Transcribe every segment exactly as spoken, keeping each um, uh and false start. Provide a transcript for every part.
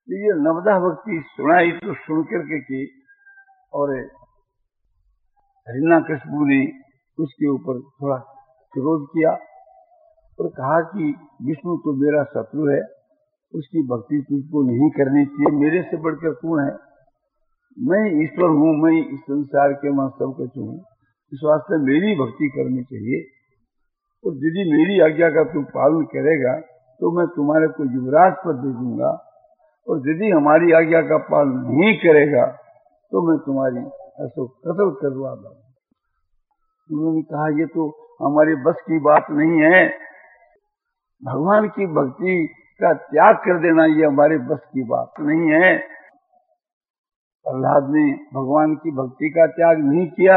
ये नवदा भक्ति सुनाई तो सुन करके की और हिरण्यकशिपु ने उसके ऊपर थोड़ा क्रोध किया और कहा कि विष्णु तो मेरा शत्रु है, उसकी भक्ति तुझको नहीं करनी चाहिए, मेरे से बढ़कर कौन है, मैं ईश्वर हूँ, मैं इस संसार के मैं सब कुछ हूँ, इस वास्ते मेरी भक्ति करनी चाहिए। और यदि मेरी आज्ञा का तू पालन करेगा तो मैं तुम्हारे को युवराज पद दे दूंगा, और यदि हमारी आज्ञा का पालन नहीं करेगा तो मैं तुम्हारी ऐसा कत्ल करवा दूंगा। उन्होंने कहा ये तो हमारे बस की बात नहीं है, भगवान की भक्ति का त्याग कर देना ये हमारे बस की बात नहीं है। प्रहलाद ने भगवान की भक्ति का त्याग नहीं किया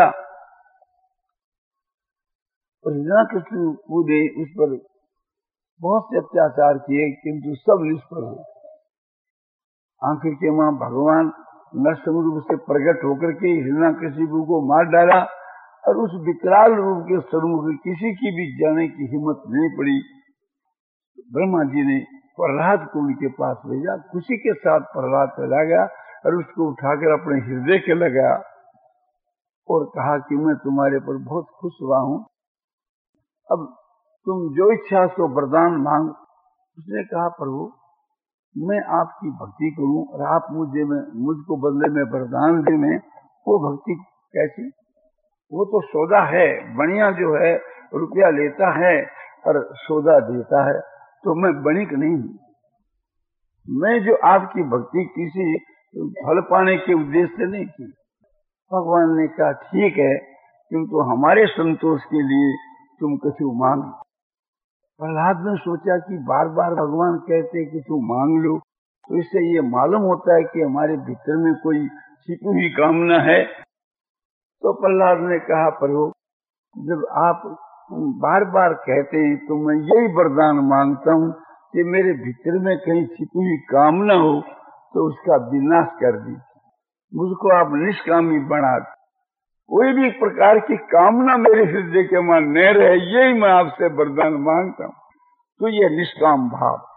और हिरण्यकशिपु ने उस पर बहुत से अत्याचार किए, किंतु सब निष्फल हो। आखिर के वहां भगवान नरसिंह रूप से प्रकट होकर के हिरण्यकशिपु को मार डाला और उस विकराल रूप के सम्मुख किसी की भी जाने की हिम्मत नहीं पड़ी। ब्रह्मा जी ने प्रहलाद को उनके पास भेजा, खुशी के साथ प्रहलाद चला गया और उसको उठाकर अपने हृदय के लगाया और कहा कि मैं तुम्हारे पर बहुत खुश हुआ हूं, अब तुम जो इच्छा सो वरदान मांग। उसने कहा प्रभु मैं आपकी भक्ति करूं और आप मुझे में मुझको बदले में वरदान दें, वो भक्ति कैसी, वो तो सौदा है, बढ़िया जो है रुपया लेता है और सौदा देता है, तो मैं बणिक नहीं हूं। मैं जो आपकी भक्ति किसी फल पाने के उद्देश्य से नहीं की। भगवान ने कहा ठीक है, किंतु हमारे संतोष के लिए तुम कछु मांग। प्रहलाद ने सोचा कि बार बार भगवान कहते कि तुम मांग लो, तो इससे ये मालूम होता है कि हमारे भीतर में कोई छिपी हुई कामना है। तो प्रहलाद ने कहा प्रभु जब आप बार बार कहते हैं तो मैं यही वरदान मांगता हूँ कि मेरे भीतर में कहीं छिपी हुई कामना हो तो उसका विनाश कर दी, मुझको आप निष्कामी बना दे, कोई भी प्रकार की कामना मेरे हृदय के मन न रहे, यही मैं आपसे वरदान मांगता हूँ। तो ये निष्काम भाव